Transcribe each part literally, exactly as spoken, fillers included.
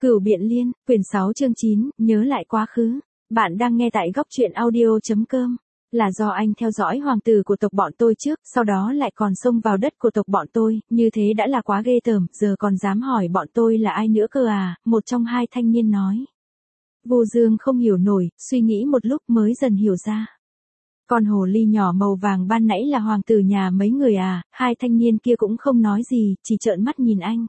Cửu Biện Liên, quyển sáu chương chín, nhớ lại quá khứ. Bạn đang nghe tại góc truyện audio.com. Là do anh theo dõi hoàng tử của tộc bọn tôi trước, sau đó lại còn xông vào đất của tộc bọn tôi, như thế đã là quá ghê tởm, giờ còn dám hỏi bọn tôi là ai nữa cơ à, một trong hai thanh niên nói. Vô Dương không hiểu nổi, suy nghĩ một lúc mới dần hiểu ra. Con hồ ly nhỏ màu vàng ban nãy là hoàng tử nhà mấy người à, hai thanh niên kia cũng không nói gì, chỉ trợn mắt nhìn anh.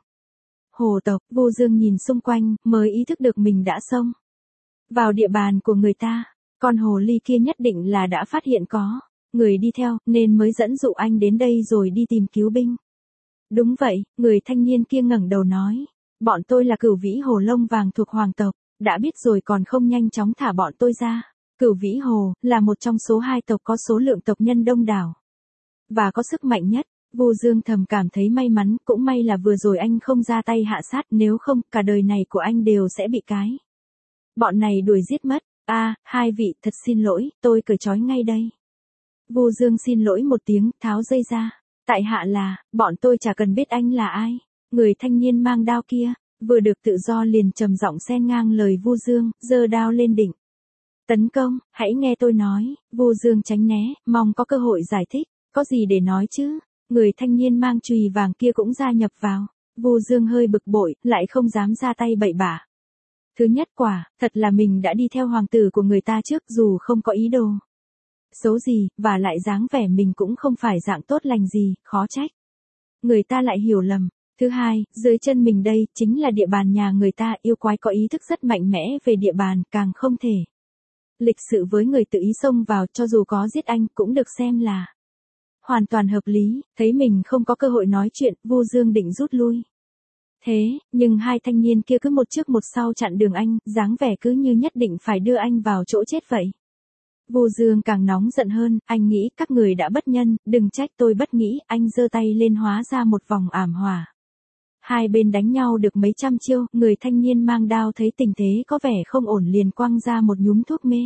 Hồ tộc, Vô Dương nhìn xung quanh, mới ý thức được mình đã xông vào địa bàn của người ta. Con hồ ly kia nhất định là đã phát hiện có người đi theo, nên mới dẫn dụ anh đến đây rồi đi tìm cứu binh. Đúng vậy, người thanh niên kia ngẩng đầu nói. Bọn tôi là Cửu Vĩ Hồ lông vàng thuộc hoàng tộc, đã biết rồi còn không nhanh chóng thả bọn tôi ra. Cửu Vĩ Hồ là một trong số hai tộc có số lượng tộc nhân đông đảo và có sức mạnh nhất. Vô Dương thầm cảm thấy may mắn, cũng may là vừa rồi anh không ra tay hạ sát, nếu không, cả đời này của anh đều sẽ bị cái bọn này đuổi giết mất. A, à, hai vị, thật xin lỗi, tôi cởi trói ngay đây. Vô Dương xin lỗi một tiếng, tháo dây ra. Tại hạ là, bọn tôi chả cần biết anh là ai. Người thanh niên mang đao kia, vừa được tự do liền trầm giọng xen ngang lời Vô Dương, giơ đao lên đỉnh. Tấn công, hãy nghe tôi nói. Vô Dương tránh né, mong có cơ hội giải thích, có gì để nói chứ. Người thanh niên mang chùy vàng kia cũng gia nhập vào. Vô Dương hơi bực bội, lại không dám ra tay bậy bạ. Thứ nhất quả, thật là mình đã đi theo hoàng tử của người ta trước dù không có ý đồ xấu gì, và lại dáng vẻ mình cũng không phải dạng tốt lành gì, khó trách người ta lại hiểu lầm. Thứ hai, dưới chân mình đây, chính là địa bàn nhà người ta, yêu quái có ý thức rất mạnh mẽ về địa bàn, càng không thể lịch sự với người tự ý xông vào, cho dù có giết anh, cũng được xem là hoàn toàn hợp lý. Thấy mình không có cơ hội nói chuyện, Vô Dương định rút lui. Thế, nhưng hai thanh niên kia cứ một trước một sau chặn đường anh, dáng vẻ cứ như nhất định phải đưa anh vào chỗ chết vậy. Vô Dương càng nóng giận hơn, anh nghĩ các người đã bất nhân, đừng trách tôi bất nghĩ, anh giơ tay lên hóa ra một vòng ảm hỏa. Hai bên đánh nhau được mấy trăm chiêu, người thanh niên mang đao thấy tình thế có vẻ không ổn liền quăng ra một nhúm thuốc mê.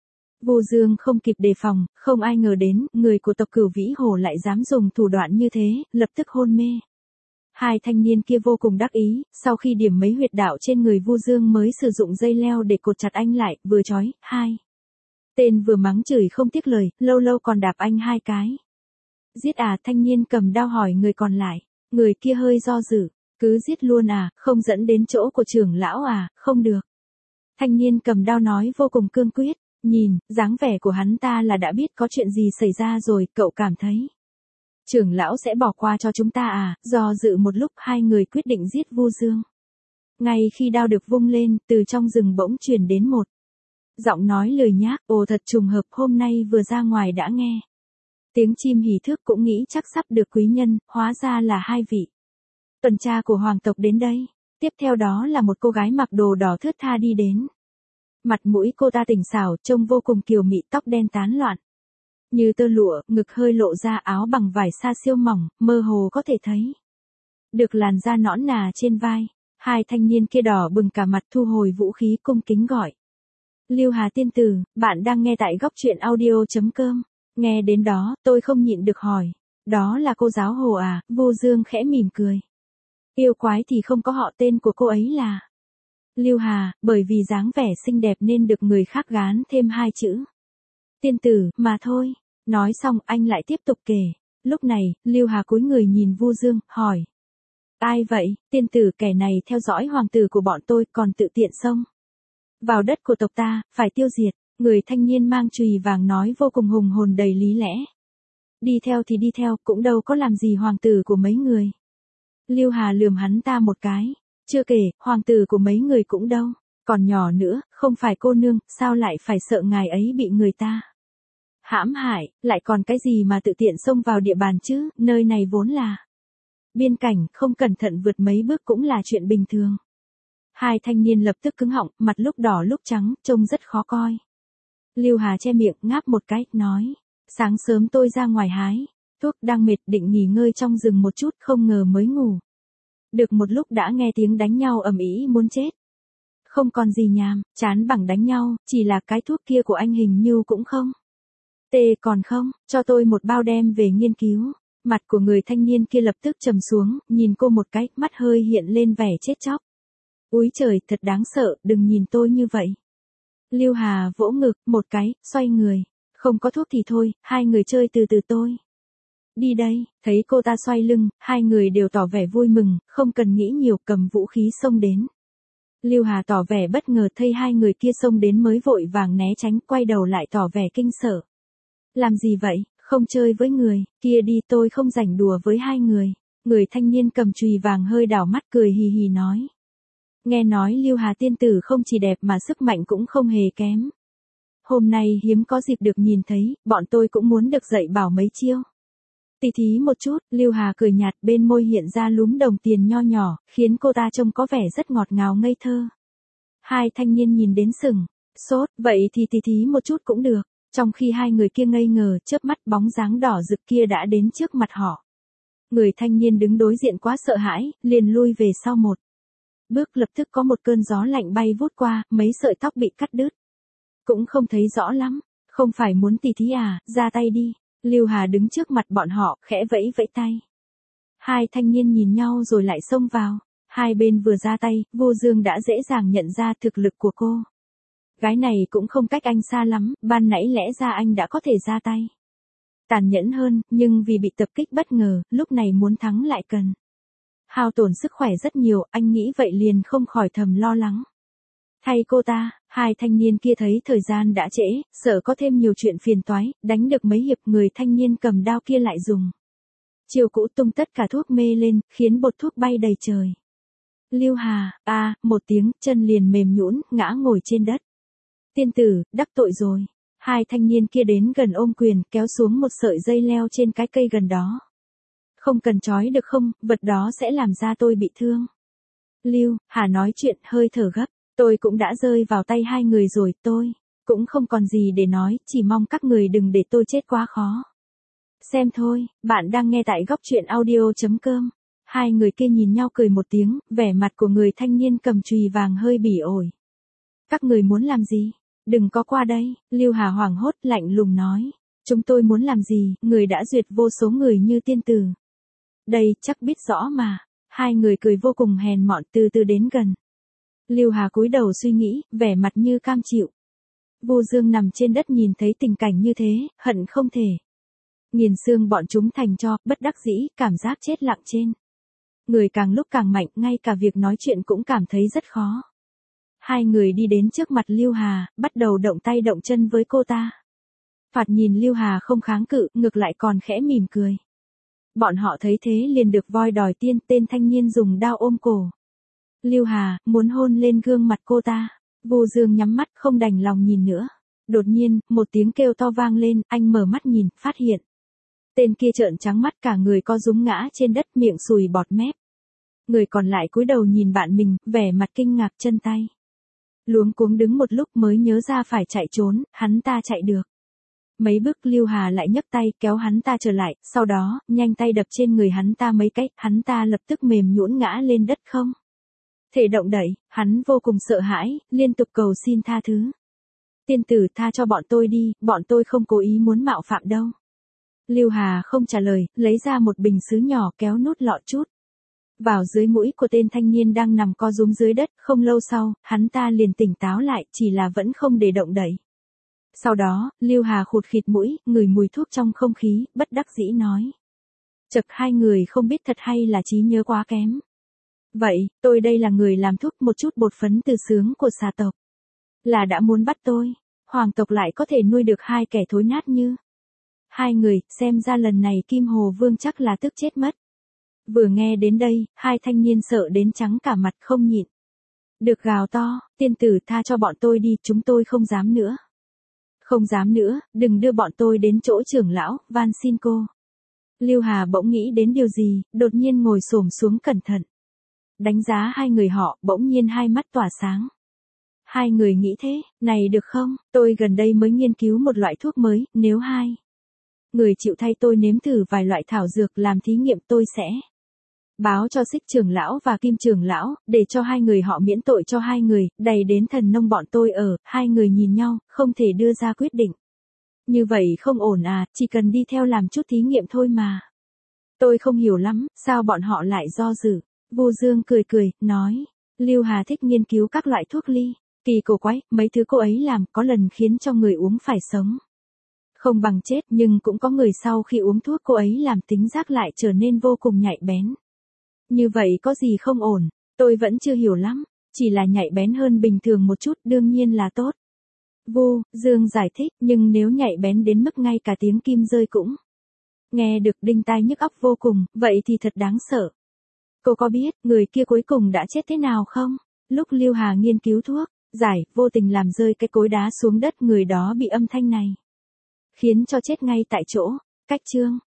Vô Dương không kịp đề phòng, không ai ngờ đến, người của tộc Cửu Vĩ Hồ lại dám dùng thủ đoạn như thế, lập tức hôn mê. Hai thanh niên kia vô cùng đắc ý, sau khi điểm mấy huyệt đạo trên người Vô Dương mới sử dụng dây leo để cột chặt anh lại, vừa trói, hai tên vừa mắng chửi không tiếc lời, lâu lâu còn đạp anh hai cái. Giết à, thanh niên cầm đao hỏi người còn lại, người kia hơi do dự, cứ giết luôn à, không dẫn đến chỗ của trưởng lão à, không được. Thanh niên cầm đao nói vô cùng cương quyết, nhìn, dáng vẻ của hắn ta là đã biết có chuyện gì xảy ra rồi, cậu cảm thấy trưởng lão sẽ bỏ qua cho chúng ta à, do dự một lúc hai người quyết định giết Vô Dương. Ngay khi đao được vung lên, từ trong rừng bỗng truyền đến một giọng nói lười nhác, ồ thật trùng hợp, hôm nay vừa ra ngoài đã nghe tiếng chim hỉ thước, cũng nghĩ chắc sắp được quý nhân, hóa ra là hai vị tuần tra của hoàng tộc đến đây. Tiếp theo đó là một cô gái mặc đồ đỏ thướt tha đi đến. Mặt mũi cô ta tỉnh xảo, trông vô cùng kiều mị, tóc đen tán loạn như tơ lụa, ngực hơi lộ ra, áo bằng vải sa siêu mỏng, mơ hồ có thể thấy được làn da nõn nà trên vai. Hai thanh niên kia đỏ bừng cả mặt, thu hồi vũ khí, cung kính gọi. Lưu Hà tiên tử, bạn đang nghe tại góc truyện audio.com. Nghe đến đó, tôi không nhịn được hỏi. Đó là cô giáo Hồ à? Vô Dương khẽ mỉm cười. Yêu quái thì không có họ, tên của cô ấy là Lưu Hà, bởi vì dáng vẻ xinh đẹp nên được người khác gán thêm hai chữ tiên tử, mà thôi. Nói xong, anh lại tiếp tục kể. Lúc này, Lưu Hà cúi người nhìn Vô Dương, hỏi. Ai vậy? Tiên tử, kẻ này theo dõi hoàng tử của bọn tôi, còn tự tiện xông vào đất của tộc ta, phải tiêu diệt. Người thanh niên mang chùy vàng nói vô cùng hùng hồn đầy lý lẽ. Đi theo thì đi theo, cũng đâu có làm gì hoàng tử của mấy người. Lưu Hà lườm hắn ta một cái. Chưa kể, hoàng tử của mấy người cũng đâu còn nhỏ nữa, không phải cô nương, sao lại phải sợ ngài ấy bị người ta hãm hại, lại còn cái gì mà tự tiện xông vào địa bàn chứ, nơi này vốn là biên cảnh, không cẩn thận vượt mấy bước cũng là chuyện bình thường. Hai thanh niên lập tức cứng họng, mặt lúc đỏ lúc trắng, trông rất khó coi. Lưu Hà che miệng, ngáp một cái, nói. Sáng sớm tôi ra ngoài hái thuốc, đang mệt định nghỉ ngơi trong rừng một chút, không ngờ mới ngủ được một lúc đã nghe tiếng đánh nhau ầm ĩ muốn chết. Không còn gì nhàm, chán bằng đánh nhau, chỉ là cái thuốc kia của anh hình như cũng không tê, còn không, cho tôi một bao đem về nghiên cứu. Mặt của người thanh niên kia lập tức trầm xuống, nhìn cô một cái, mắt hơi hiện lên vẻ chết chóc. Úi trời, thật đáng sợ, đừng nhìn tôi như vậy. Lưu Hà vỗ ngực, một cái, xoay người. Không có thuốc thì thôi, hai người chơi từ từ tôi. Đi đây, thấy cô ta xoay lưng, hai người đều tỏ vẻ vui mừng, không cần nghĩ nhiều, cầm vũ khí xông đến. Lưu Hà tỏ vẻ bất ngờ thấy hai người kia xông đến mới vội vàng né tránh, quay đầu lại tỏ vẻ kinh sợ. Làm gì vậy, không chơi với người, kia đi, tôi không rảnh đùa với hai người. Người thanh niên cầm chùy vàng hơi đảo mắt cười hì hì nói. Nghe nói Lưu Hà tiên tử không chỉ đẹp mà sức mạnh cũng không hề kém. Hôm nay hiếm có dịp được nhìn thấy, bọn tôi cũng muốn được dạy bảo mấy chiêu. Tỉ thí một chút, Lưu Hà cười nhạt, bên môi hiện ra lúm đồng tiền nho nhỏ, khiến cô ta trông có vẻ rất ngọt ngào ngây thơ. Hai thanh niên nhìn đến sừng, sốt, vậy thì tỉ thí một chút cũng được. Trong khi hai người kia ngây ngờ, chớp mắt bóng dáng đỏ rực kia đã đến trước mặt họ. Người thanh niên đứng đối diện quá sợ hãi, liền lui về sau một bước, lập tức có một cơn gió lạnh bay vút qua, mấy sợi tóc bị cắt đứt. Cũng không thấy rõ lắm, không phải muốn tỉ thí à, ra tay đi. Lưu Hà đứng trước mặt bọn họ, khẽ vẫy vẫy tay. Hai thanh niên nhìn nhau rồi lại xông vào. Hai bên vừa ra tay, Vô Dương đã dễ dàng nhận ra thực lực của cô. Gái này cũng không cách anh xa lắm, ban nãy lẽ ra anh đã có thể ra tay. Tàn nhẫn hơn, nhưng vì bị tập kích bất ngờ, lúc này muốn thắng lại cần hao tổn sức khỏe rất nhiều, anh nghĩ vậy liền không khỏi thầm lo lắng. Thay cô ta, hai thanh niên kia thấy thời gian đã trễ, sợ có thêm nhiều chuyện phiền toái, đánh được mấy hiệp người thanh niên cầm đao kia lại dùng chiêu cũ tung tất cả thuốc mê lên, khiến bột thuốc bay đầy trời. Lưu Hà, a, à, một tiếng, chân liền mềm nhũn, ngã ngồi trên đất. Tiên tử, đắc tội rồi. Hai thanh niên kia đến gần ôm quyền, kéo xuống một sợi dây leo trên cái cây gần đó. Không cần trói được không, vật đó sẽ làm da tôi bị thương. Lưu Hà nói chuyện hơi thở gấp. Tôi cũng đã rơi vào tay hai người rồi, tôi cũng không còn gì để nói, chỉ mong các người đừng để tôi chết quá khó. Xem thôi, bạn đang nghe tại góc truyện audio chấm com. Hai người kia nhìn nhau cười một tiếng, vẻ mặt của người thanh niên cầm chùy vàng hơi bỉ ổi. Các người muốn làm gì? Đừng có qua đây, Lưu Hà hoảng hốt lạnh lùng nói. Chúng tôi muốn làm gì, người đã duyệt vô số người như tiên tử. Đây, chắc biết rõ mà. Hai người cười vô cùng hèn mọn từ từ đến gần. Lưu Hà cúi đầu suy nghĩ, vẻ mặt như cam chịu. Vô Dương nằm trên đất nhìn thấy tình cảnh như thế, hận không thể nghiền xương bọn chúng thành tro, bất đắc dĩ, cảm giác chết lặng trên người càng lúc càng mạnh, ngay cả việc nói chuyện cũng cảm thấy rất khó. Hai người đi đến trước mặt Lưu Hà, bắt đầu động tay động chân với cô ta. Thoạt nhìn Lưu Hà không kháng cự, ngược lại còn khẽ mỉm cười. Bọn họ thấy thế liền được voi đòi tiên, tên thanh niên dùng đao ôm cổ Lưu Hà, muốn hôn lên gương mặt cô ta. Vô Dương nhắm mắt không đành lòng nhìn nữa. Đột nhiên, một tiếng kêu to vang lên, anh mở mắt nhìn, phát hiện. Tên kia trợn trắng mắt cả người co rúm ngã trên đất, miệng sùi bọt mép. Người còn lại cúi đầu nhìn bạn mình, vẻ mặt kinh ngạc, chân tay luống cuống đứng một lúc mới nhớ ra phải chạy trốn, hắn ta chạy được mấy bước, Lưu Hà lại nhấc tay kéo hắn ta trở lại, sau đó, nhanh tay đập trên người hắn ta mấy cái, hắn ta lập tức mềm nhũn ngã lên đất không thể động đậy, hắn vô cùng sợ hãi, liên tục cầu xin tha thứ. Tiên tử tha cho bọn tôi đi, bọn tôi không cố ý muốn mạo phạm đâu. Lưu Hà không trả lời, lấy ra một bình sứ nhỏ kéo nút lọ chút vào dưới mũi của tên thanh niên đang nằm co rúm dưới đất, không lâu sau, hắn ta liền tỉnh táo lại, chỉ là vẫn không để động đậy. Sau đó, Lưu Hà khụt khịt mũi, ngửi mùi thuốc trong không khí, bất đắc dĩ nói. Chật, hai người không biết thật hay là trí nhớ quá kém. Vậy, tôi đây là người làm thuốc, một chút bột phấn từ xướng của xà tộc. Là đã muốn bắt tôi, hoàng tộc lại có thể nuôi được hai kẻ thối nát như hai người, xem ra lần này Kim Hồ Vương chắc là tức chết mất. Vừa nghe đến đây, hai thanh niên sợ đến trắng cả mặt không nhịn được gào to, tiên tử tha cho bọn tôi đi, chúng tôi không dám nữa. Không dám nữa, đừng đưa bọn tôi đến chỗ trưởng lão, van xin cô. Lưu Hà bỗng nghĩ đến điều gì, đột nhiên ngồi xổm xuống cẩn thận. Đánh giá hai người họ, bỗng nhiên hai mắt tỏa sáng. Hai người nghĩ thế, này được không, tôi gần đây mới nghiên cứu một loại thuốc mới, nếu hai người chịu thay tôi nếm thử vài loại thảo dược làm thí nghiệm, tôi sẽ báo cho Xích trưởng lão và Kim trưởng lão, để cho hai người họ miễn tội cho hai người, đầy đến thần nông bọn tôi ở. Hai người nhìn nhau, không thể đưa ra quyết định. Như vậy không ổn à, chỉ cần đi theo làm chút thí nghiệm thôi mà. Tôi không hiểu lắm, sao bọn họ lại do dự. Vô Dương cười cười, nói, Lưu Hà thích nghiên cứu các loại thuốc ly, kỳ cổ quái, mấy thứ cô ấy làm có lần khiến cho người uống phải sống không bằng chết, nhưng cũng có người sau khi uống thuốc cô ấy làm tính giác lại trở nên vô cùng nhạy bén. Như vậy có gì không ổn, tôi vẫn chưa hiểu lắm, chỉ là nhạy bén hơn bình thường một chút đương nhiên là tốt. Vu Dương giải thích, nhưng nếu nhạy bén đến mức ngay cả tiếng kim rơi cũng nghe được đinh tai nhức óc vô cùng, vậy thì thật đáng sợ. Cô có biết người kia cuối cùng đã chết thế nào không? Lúc Lưu Hà nghiên cứu thuốc, giải, vô tình làm rơi cái cối đá xuống đất, người đó bị âm thanh này khiến cho chết ngay tại chỗ. Cách chương